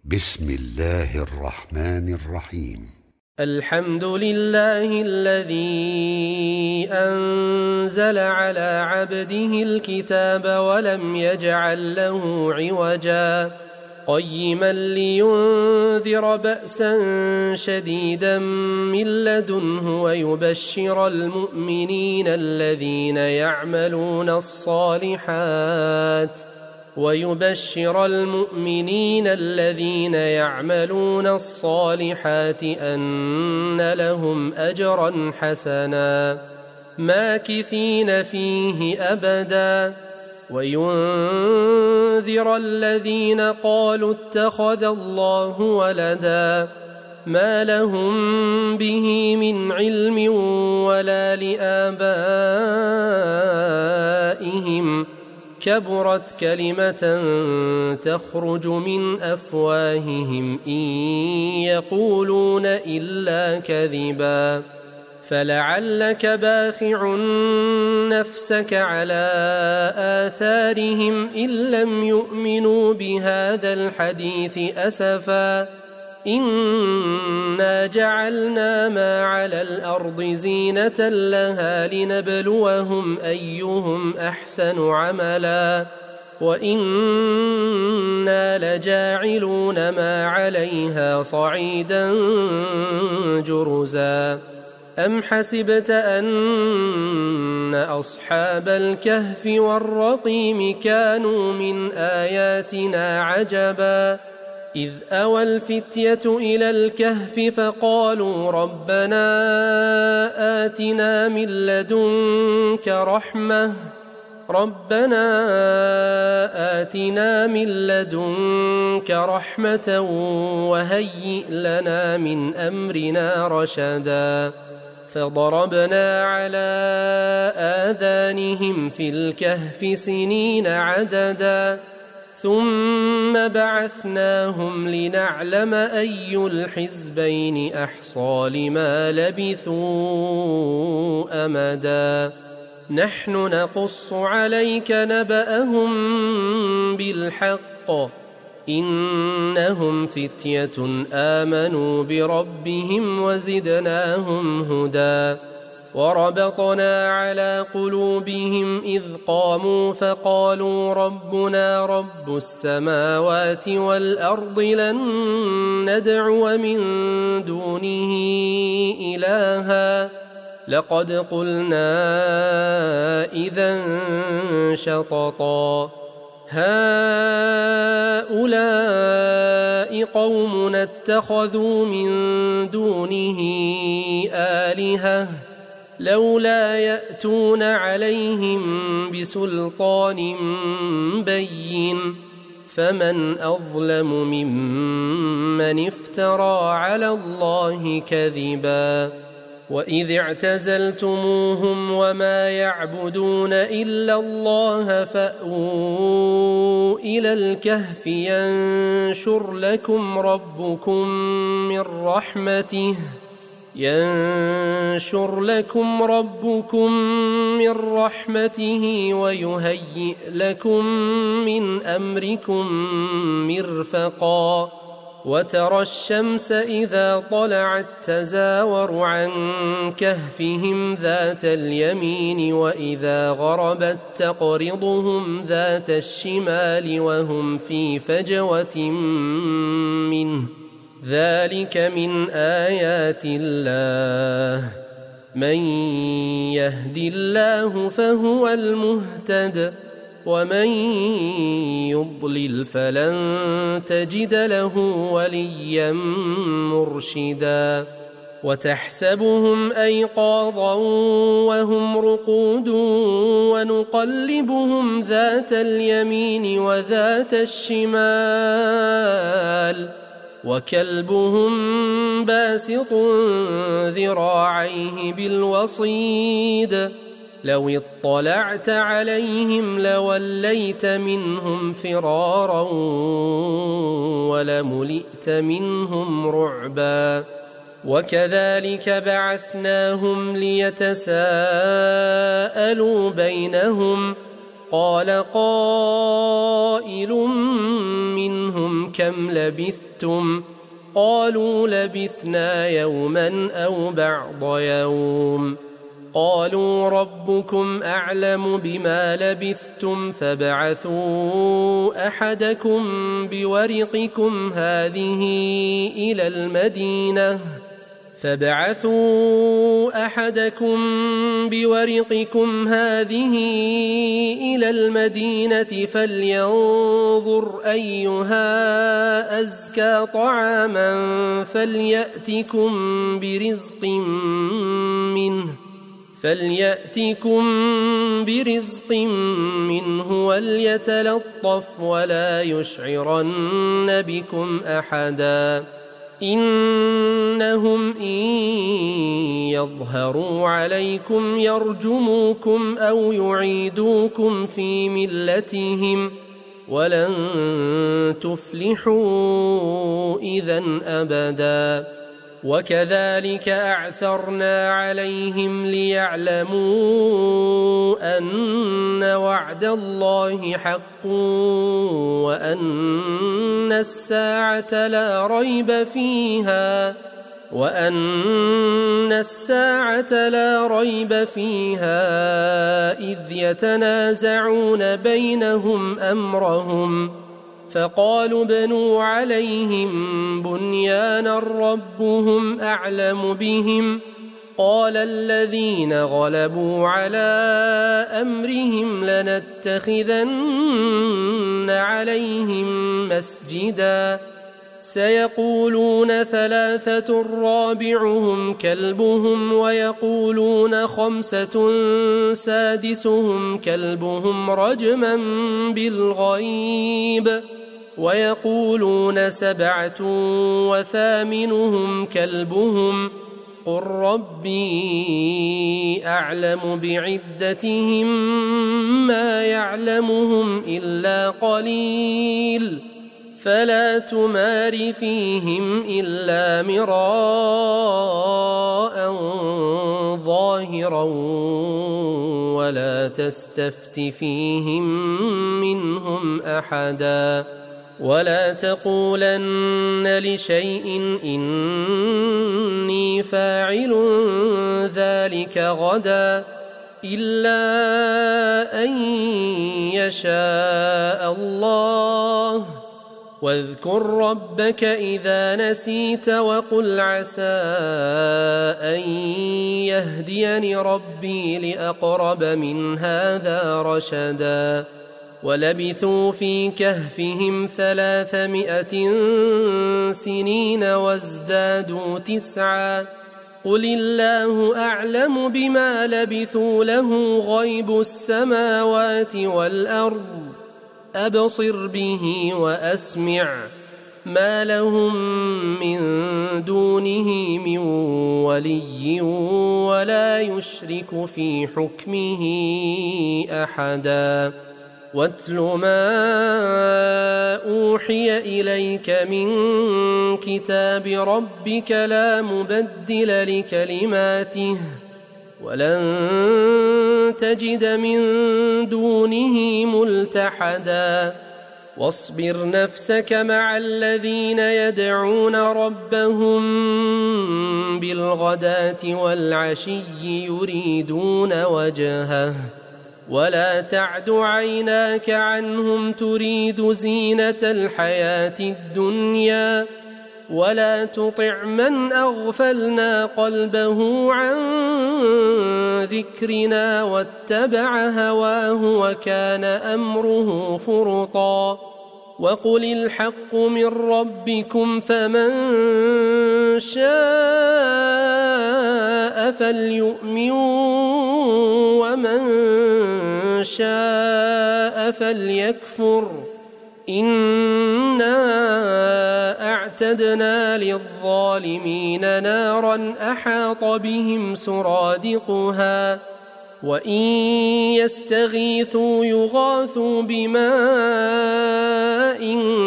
بسم الله الرحمن الرحيم. الحمد لله الذي أنزل على عبده الكتاب ولم يجعل له عوجا قيما لينذر بأسا شديدا من لدنه ويبشر المؤمنين الذين يعملون الصالحات أن لهم أجرا حسنا ماكثين فيه أبدا وينذر الذين قالوا اتخذ الله ولدا ما لهم به من علم ولا لآبائهم كبرت كلمة تخرج من أفواههم إن يقولون إلا كذبا فلعلك باخع نفسك على آثارهم إن لم يؤمنوا بهذا الحديث أسفا إنا جعلنا ما على الأرض زينة لها لنبلوهم أيهم أحسن عملا وإنا لجاعلون ما عليها صعيدا جرزا أم حسبت أن أصحاب الكهف والرقيم كانوا من آياتنا عجبا إذ أوى الفتية إلى الكهف فقالوا ربنا آتنا من لدنك رحمة وهيئ لنا من أمرنا رشدا فضربنا على آذانهم في الكهف سنين عددا ثم بعثناهم لنعلم أي الحزبين أحصى لما لبثوا أمدا نحن نقص عليك نبأهم بالحق إنهم فتية آمنوا بربهم وزدناهم هدى وربطنا على قلوبهم إذ قاموا فقالوا ربنا رب السماوات والأرض لن ندعو من دونه إلها لقد قلنا إذا شططا هؤلاء قومنا اتخذوا من دونه آلهة لولا يأتون عليهم بسلطان بين فمن أظلم ممن افترى على الله كذبا وإذ اعتزلتموهم وما يعبدون إلا الله فأووا إلى الكهف ينشر لكم ربكم من رحمته ويهيئ لكم من أمركم مرفقا وترى الشمس إذا طلعت تزاور عن كهفهم ذات اليمين وإذا غربت تقرضهم ذات الشمال وهم في فجوة منه ذلك من آيات الله من يهد الله فهو المهتد ومن يضلل فلن تجد له وليا مرشدا وتحسبهم أيقاظا وهم رقود ونقلبهم ذات اليمين وذات الشمال وكلبهم باسط ذراعيه بالوصيد لو اطلعت عليهم لوليت منهم فرارا ولملئت منهم رعبا وكذلك بعثناهم ليتساءلوا بينهم قال قائل منهم كم لبثتم قالوا لبثنا يوما أو بعض يوم قالوا ربكم أعلم بما لبثتم فابعثوا أحدكم بورقكم هذه إلى المدينة فلينظر أيها أزكى طعاما فليأتكم برزق منه وليتلطف ولا يشعرن بكم أحدا إنهم إن يظهروا عليكم يرجموكم أو يعيدوكم في ملتهم ولن تفلحوا إذا أبدا وكذلك أعثرنا عليهم ليعلموا أن وعد الله حق وأن الساعة لا ريب فيها إذ يتنازعون بينهم أمرهم فقالوا ابنوا عليهم بنيانا ربهم أعلم بهم قال الذين غلبوا على أمرهم لنتخذن عليهم مسجدا سيقولون 3 رابعهم كلبهم ويقولون 5 سادسهم كلبهم رجما بالغيب ويقولون 7 وثامنهم كلبهم قل ربي أعلم بعدتهم ما يعلمهم إلا قليل فلا تمار فيهم إلا مراء ظاهرا ولا تستفت فيهم منهم أحدا ولا تقولن لشيء إني فاعل ذلك غدا إلا أن يشاء الله واذكر ربك إذا نسيت وقل عسى أن يهديني ربي لأقرب من هذا رشدا ولبثوا في كهفهم 300 سنين وازدادوا 9 قل الله أعلم بما لبثوا له غيب السماوات والأرض أبصر به وأسمع ما لهم من دونه من ولي ولا يشرك في حكمه أحدا واتل ما أوحي إليك من كتاب ربك لا مبدل لكلماته ولن تجد من دونه ملتحدا واصبر نفسك مع الذين يدعون ربهم بالغداة والعشي يريدون وجهه ولا تعد عيناك عنهم تريد زينة الحياة الدنيا ولا تطع من أغفلنا قلبه عن ذكرنا واتبع هواه وكان أمره فرطا وقل الحق من ربكم فمن شاء فليؤمن ومن شاء فليكفر إنا أعتدنا للظالمين نارا أحاط بهم سرادقها وإن يستغيثوا يغاثوا بماء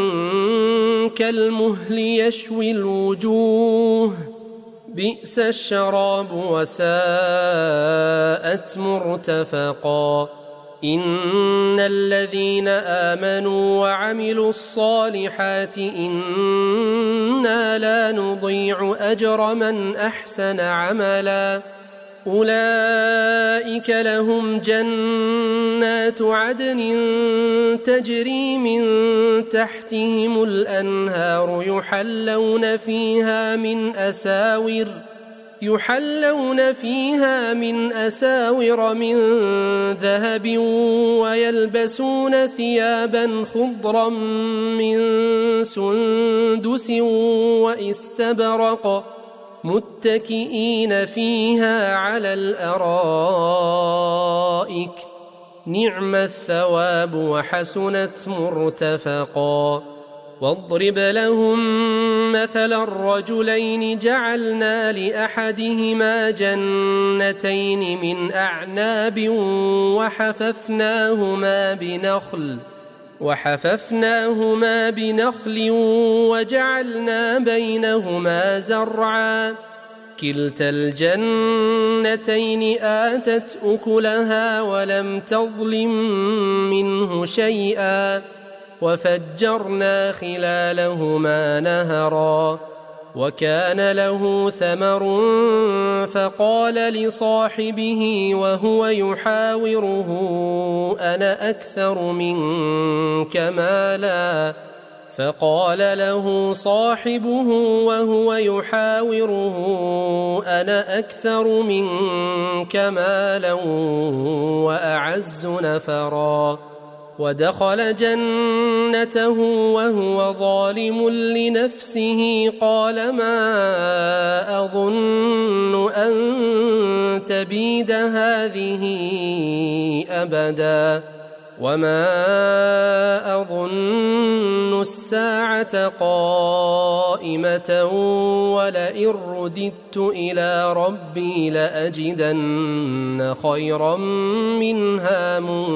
كالمهل يشوي الوجوه بئس الشراب وساءت مرتفقا إن الذين آمنوا وعملوا الصالحات إنا لا نضيع أجر من أحسن عملا أولئك لهم جنات عدن تجري من تحتهم الأنهار يحلون فيها من أساور من ذهب ويلبسون ثيابا خضرا من سندس واستبرق متكئين فيها على الأرائك نعم الثواب وحسنت مرتفقا واضرب لهم مثل الرجلين جعلنا لأحدهما جنتين من أعناب وحففناهما بنخل وجعلنا بينهما زرعا كلتا الجنتين آتت أكلها ولم تظلم منه شيئا وفجرنا خلالهما نهرا وكان له ثمر فقال لصاحبه وهو يحاوره أنا أكثر منك مالا وأعز نفرا ودخل جنته وهو ظالم لنفسه قال ما أظن أن تبيد هذه أبدا وما أظن الساعة قائمة ولئن رددت إلى ربي لأجدن خيرا منها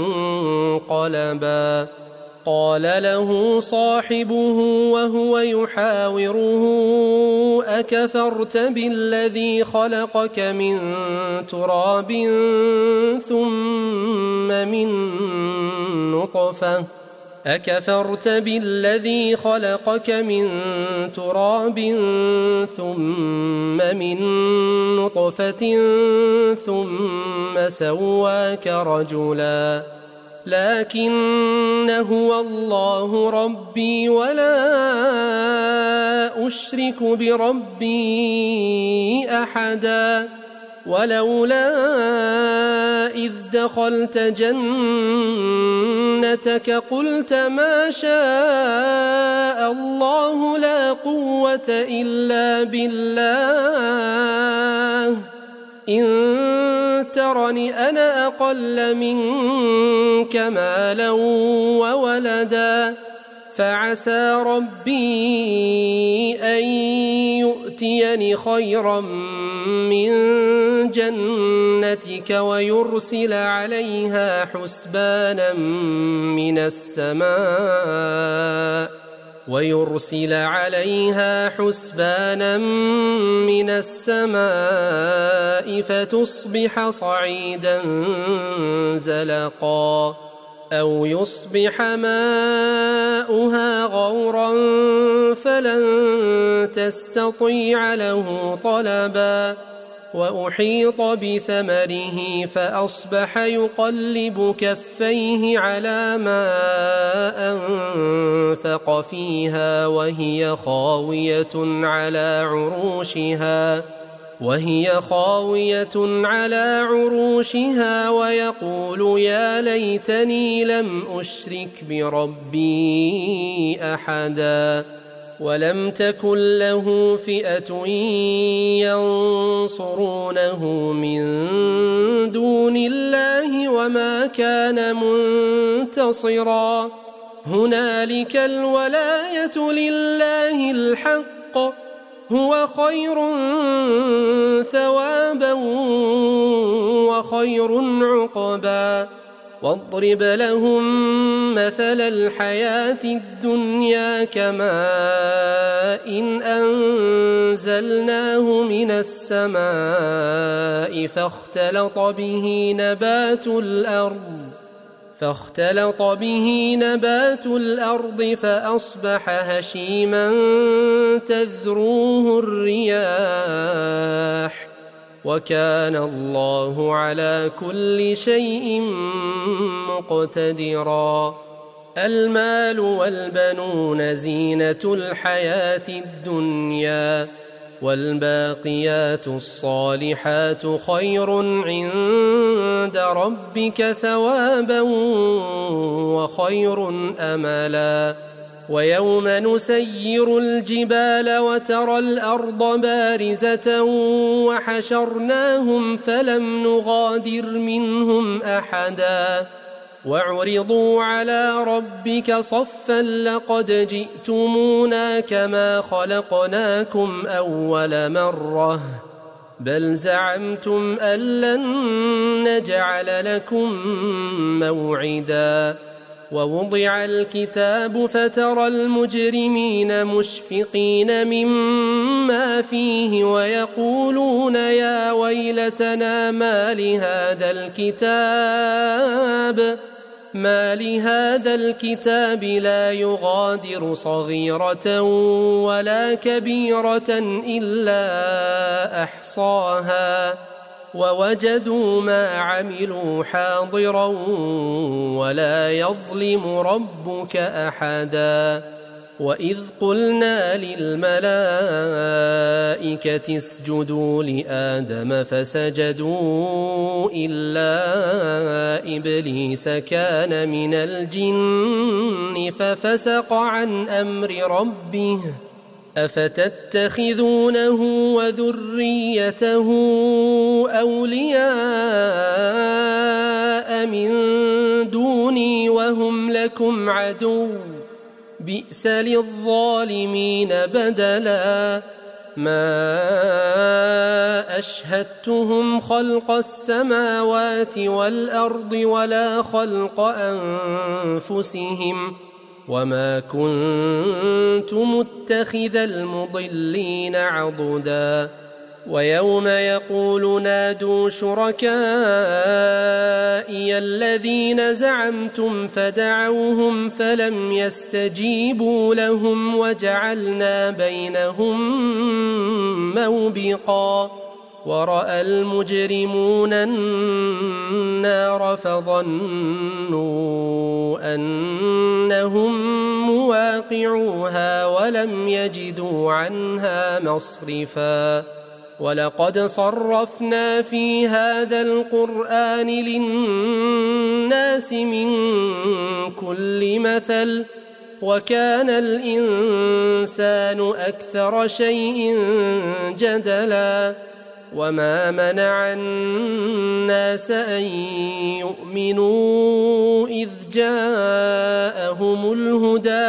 منقلبا قال له صاحبه وهو يحاوره أكفرت بالذي خلقك من تراب ثم من نطفة ثم سواك رجلا لكن هو الله ربي ولا أشرك بربي أحدا ولولا إذ دخلت جنتك قلت ما شاء الله لا قوة إلا بالله إن ترني أنا أقل منك مالا وولدا فعسى ربي أن يؤتيني خيرا من جنتك ويرسل عليها حسبانا من السماء فتصبح صعيدا زلقا أو يصبح ماؤها غورا فلن تستطيع له طلبا وأحيط بثمره فأصبح يقلب كفيه على ما أنفق فيها وهي خاوية على عروشها ويقول يا ليتني لم أشرك بربي أحدا ولم تكن له فئة ينصرونه من دون الله وما كان منتصرا هنالك الولاية لله الحق هو خير ثوابا وخير عقبا واضرب لهم مثل الحياة الدنيا كماء أنزلناه من السماء فاختلط به نبات الأرض فأصبح هشيما تذروه الرياح وكان الله على كل شيء مقتدرا. المال والبنون زينة الحياة الدنيا والباقيات الصالحات خير عند ربك ثوابا وخير أملا. ويوم نسير الجبال وترى الأرض بارزة وحشرناهم فلم نغادر منهم أحدا وعرضوا على ربك صفا لقد جئتمونا كما خلقناكم أول مرة بل زعمتم أن لن نجعل لكم موعدا. ووضع الكتاب فترى المجرمين مشفقين مما فيه ويقولون يا ويلتنا ما لهذا الكتاب لا يغادر صغيرة ولا كبيرة إلا أحصاها ووجدوا ما عملوا حاضرا ولا يظلم ربك أحدا. وإذ قلنا للملائكة اسجدوا لآدم فسجدوا إلا إبليس كان من الجن ففسق عن أمر ربه أفتتخذونه وذريته أولياء من دوني وهم لكم عدو بئس للظالمين بدلا. ما أشهدتهم خلق السماوات والأرض ولا خلق أنفسهم وما كنت متخذ المضلين عضدا. ويوم يقول نادوا شركائي الذين زعمتم فدعوهم فلم يستجيبوا لهم وجعلنا بينهم موبقا. ورأى المجرمون النار فظنوا أنهم مواقعوها ولم يجدوا عنها مصرفا. ولقد صرفنا في هذا القرآن للناس من كل مثل وكان الإنسان أكثر شيء جدلا. وما منع الناس أن يؤمنوا إذ جاءهم الهدى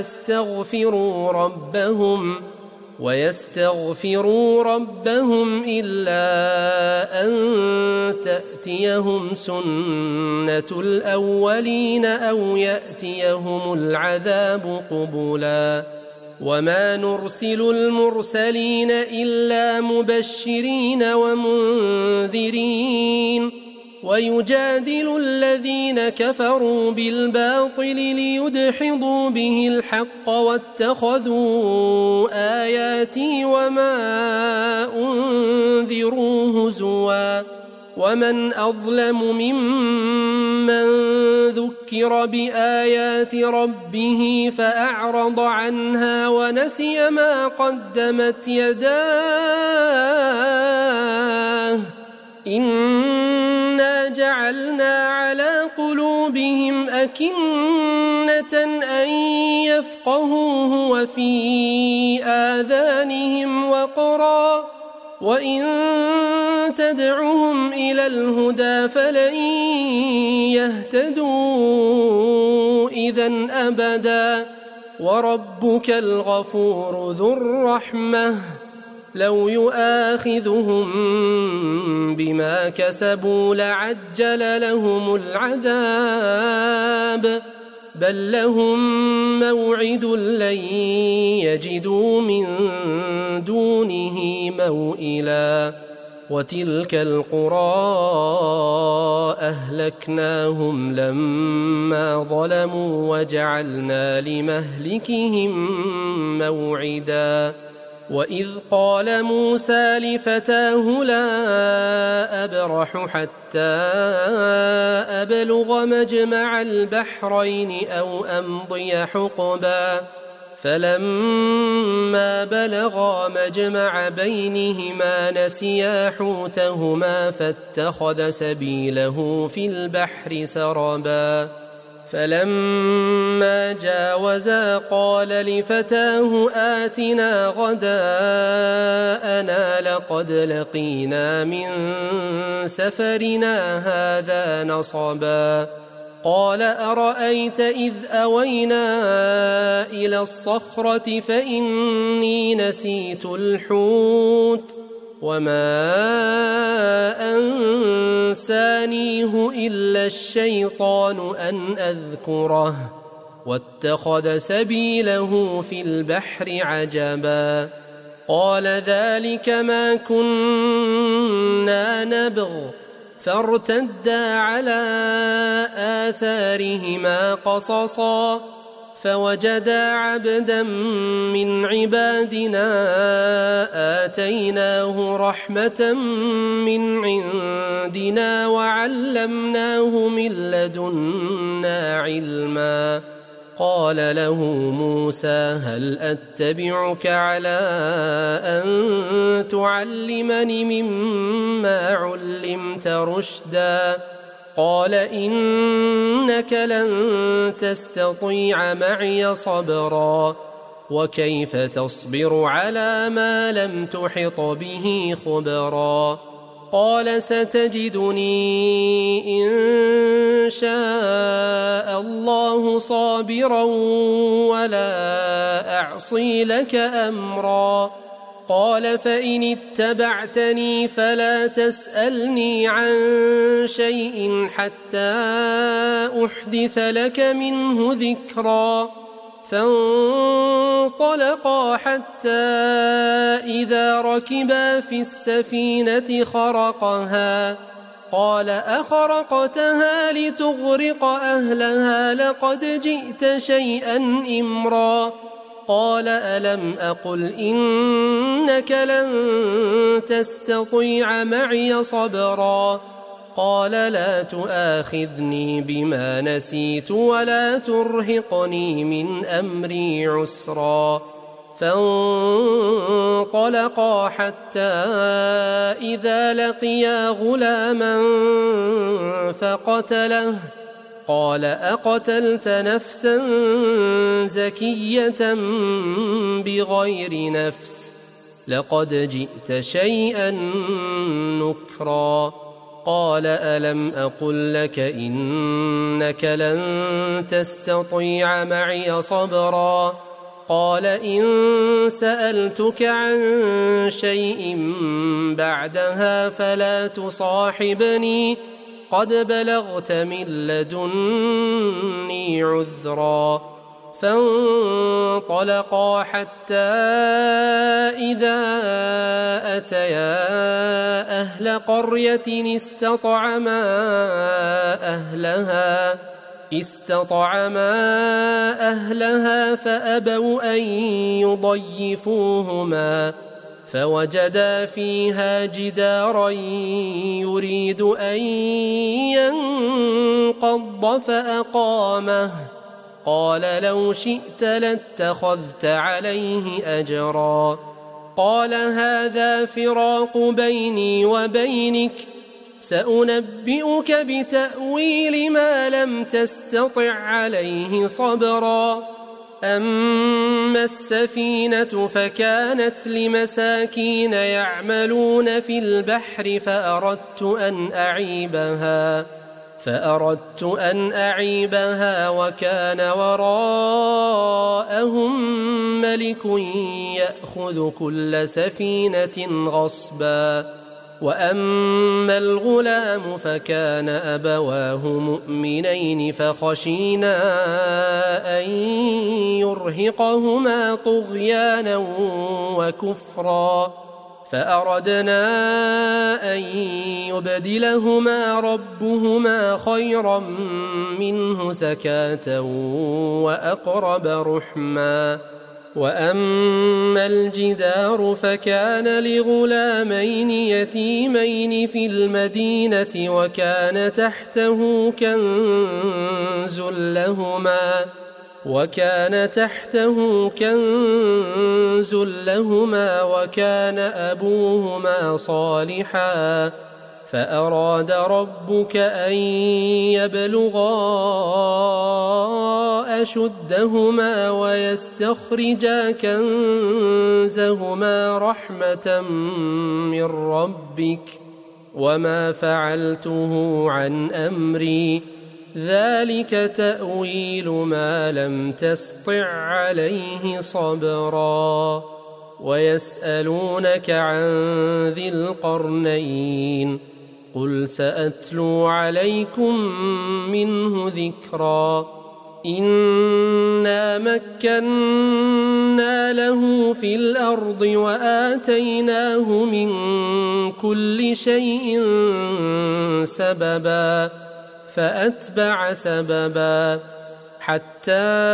ويستغفروا ربهم إلا أن تأتيهم سنة الأولين أو يأتيهم العذاب قبلا. وما نرسل المرسلين إلا مبشرين ومنذرين ويجادل الذين كفروا بالباطل ليدحضوا به الحق واتخذوا آياتي وما أنذروا هزوا. ومن أظلم ممن ذكر بآيات ربه فأعرض عنها ونسي ما قدمت يداه إنا جعلنا على قلوبهم أكنة أن يفقهوه وفي آذانهم وقرا وإن تدعهم إلى الهدى فلن يهتدوا إذن أبدا. وربك الغفور ذو الرحمة لو يؤاخذهم بما كسبوا لعجل لهم العذاب بل لهم موعد لن يجدوا من دونه موئلا. وتلك القرى أهلكناهم لما ظلموا وجعلنا لمهلكهم موعدا وإذ قال موسى لفتاه لا أبرح حتى أبلغ مجمع البحرين أو أمضي حقبا فلما بلغا مجمع بينهما نسيا حوتهما فاتخذ سبيله في البحر سربا فلما جاوزا قال لفتاه آتنا غداءنا لقد لقينا من سفرنا هذا نصبا قال أرأيت إذ أوينا إلى الصخرة فإني نسيت الحوت وما أنسانيه إلا الشيطان أن أذكره واتخذ سبيله في البحر عجبا قال ذلك ما كنا نبغ فارتدا على آثارهما قصصا فوجدا عبدا من عبادنا آتيناه رحمة من عندنا وعلمناه من لدنا علما قال له موسى هل أتبعك على أن تعلمني مما علمت رشدا قال إنك لن تستطيع معي صبرا وكيف تصبر على ما لم تحط به خبرا قال ستجدني إن شاء الله صابرا ولا أعصي لك أمرا قال فإن اتبعتني فلا تسألني عن شيء حتى أحدث لك منه ذكرا فانطلقا حتى إذا ركبا في السفينة خرقها قال أخرقتها لتغرق أهلها لقد جئت شيئا إمرا قال ألم أقل إنك لن تستطيع معي صبرا قال لا تؤاخذني بما نسيت ولا ترهقني من أمري عسرا فانطلقا حتى إذا لقيا غلاما فقتله قال أقتلت نفسا زكية بغير نفس لقد جئت شيئا نكرا قال ألم أقل لك إنك لن تستطيع معي صبرا قال إن سألتك عن شيء بعدها فلا تصاحبني قد بلغت من لدني عذرا فانطلقا حتى إذا أتيا أهل قرية استطعما أهلها فأبوا أن يضيفوهما فوجدا فيها جدارا يريد أن ينقض فأقامه قال لو شئت لاتخذت عليه أجرا قال هذا فراق بيني وبينك سأنبئك بتأويل ما لم تستطع عليه صبرا أما السفينة فكانت لمساكين يعملون في البحر فأردت أن أعيبها وكان وراءهم ملك يأخذ كل سفينة غصبا وأما الغلام فكان أبواه مؤمنين فخشينا أن يرهقهما طغيانا وكفرا فأردنا أن يبدلهما ربهما خيرا منه زكاة وأقرب رحما. وأما الجدار فكان لغلامين يتيمين في المدينة وكان تحته كنز لهما وكان أبوهما صالحا فأراد ربك أن يبلغا أشدهما ويستخرجا كنزهما رحمة من ربك وما فعلته عن أمري ذلك تأويل ما لم تسطع عليه صبرا. ويسألونك عن ذي القرنين قل سأتلو عليكم منه ذكرا. إنا مكنا له في الأرض وآتيناه من كل شيء سببا فأتبع سببا حتى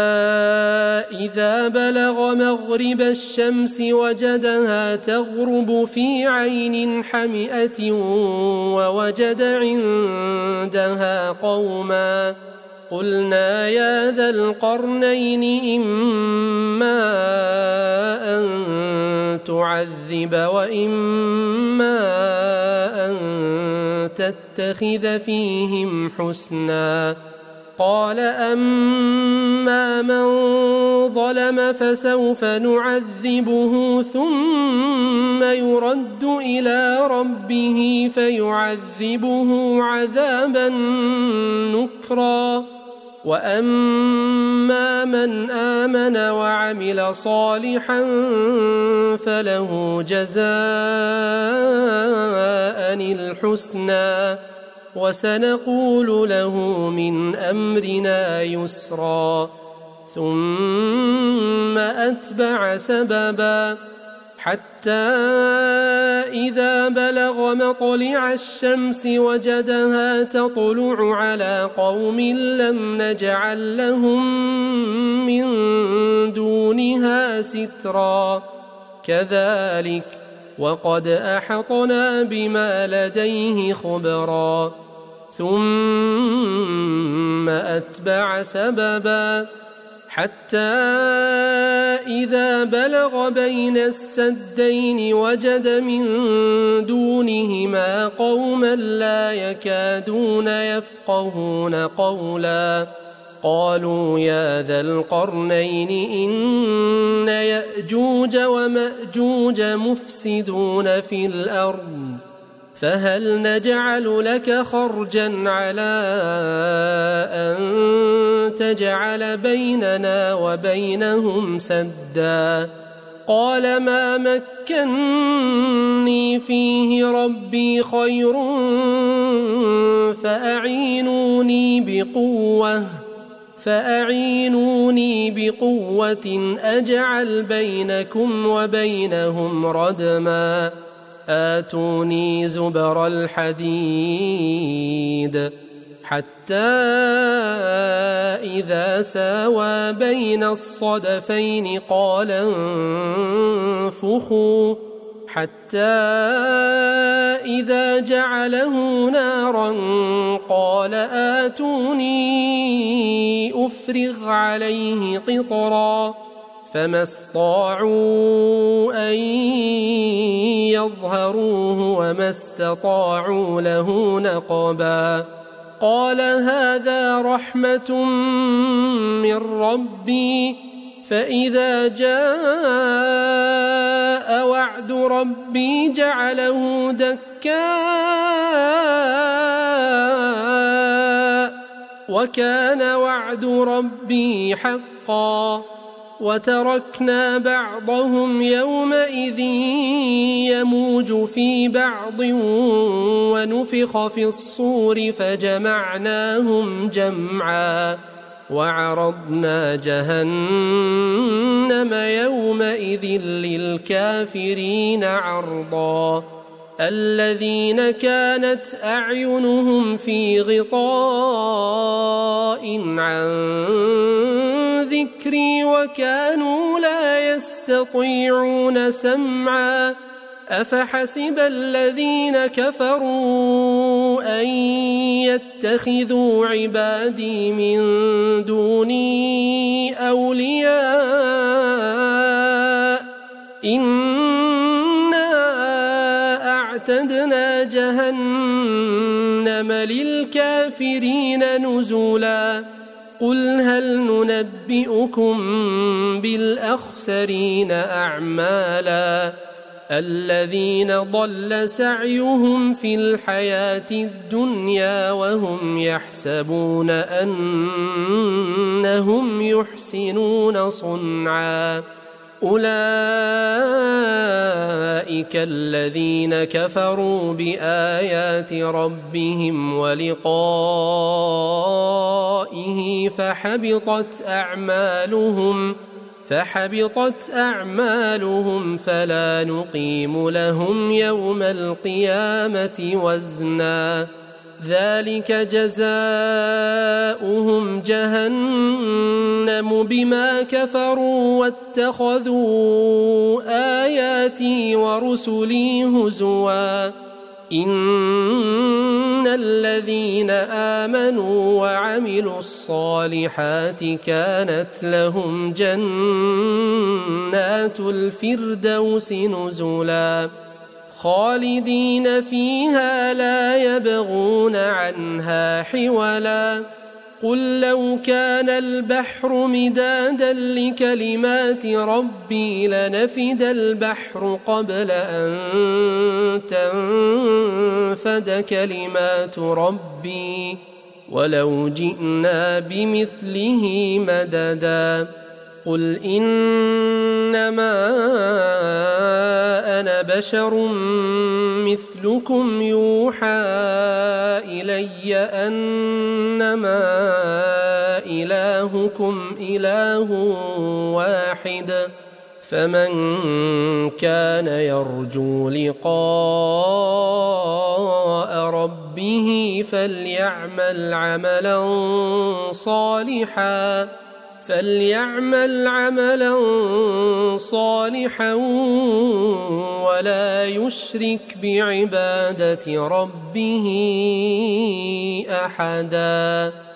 إذا بلغ مغرب الشمس وجدها تغرب في عين حمئة ووجد عندها قوما قلنا يا ذا القرنين إما أن تعذب وإما أن تتخذ فيهم حسنا. قال أما من ظلم فسوف نعذبه ثم يرد إلى ربه فيعذبه عذابا نكرا. وأما من آمن وعمل صالحا فله جزاء الحسنى وسنقول له من أمرنا يسرا. ثم أتبع سببا حتى إذا بلغ مطلع الشمس وجدها تطلع على قوم لم نجعل لهم من دونها سترا كذلك وقد أحطنا بما لديه خبرا. ثم أتبع سببا حتى إذا بلغ بين السدين وجد من دونهما قوما لا يكادون يفقهون قولا قالوا يا ذا القرنين إن يأجوج ومأجوج مفسدون في الأرض فهل نجعل لك خرجا على أن تجعل بيننا وبينهم سدا. قال ما مكني فيه ربي خير فأعينوني بقوة أجعل بينكم وبينهم ردما. آتوني زبر الحديد حتى إذا ساوى بين الصدفين قال انفخوا حتى إذا جعله نارا قال آتوني أفرغ عليه قطرا فما استطاعوا أن يظهروه وما استطاعوا له نقبا. قال هذا رحمة من ربي فإذا جاء وعد ربي جعله دكاء وكان وعد ربي حقا. وتركنا بعضهم يومئذ يموج في بعض ونفخ في الصور فجمعناهم جمعا وعرضنا جهنم يومئذ للكافرين عرضا الذين كانت أعينهم في غطاء عن ذكري وكانوا لا يستطيعون سمعا أفحسب الذين كفروا أن يتخذوا عبادي من دوني أولياء إنا أعتدنا جهنم للكافرين نزلا قل هل ننبئكم بالأخسرين أعمالا الذين ضل سعيهم في الحياة الدنيا وهم يحسبون أنهم يحسنون صنعا أولئك الذين كفروا بآيات ربهم ولقائه فحبطت أعمالهم فلا نقيم لهم يوم القيامة وزنا ذلك جزاؤهم جهنم بما كفروا واتخذوا آياتي ورسلي هزوا إن الذين آمنوا وعملوا الصالحات كانت لهم جنات الفردوس نزلا خالدين فيها لا يبغون عنها حولا قل لو كان البحر مدادا لكلمات ربي لنفد البحر قبل أن تنفد كلمات ربي ولو جئنا بمثله مددا قل إنما أنا بشر مثلكم يوحى إلي أنما إلهكم إله واحد فمن كان يرجو لقاء ربه فليعمل عملا صالحا ولا يشرك بعبادة ربه أحدا.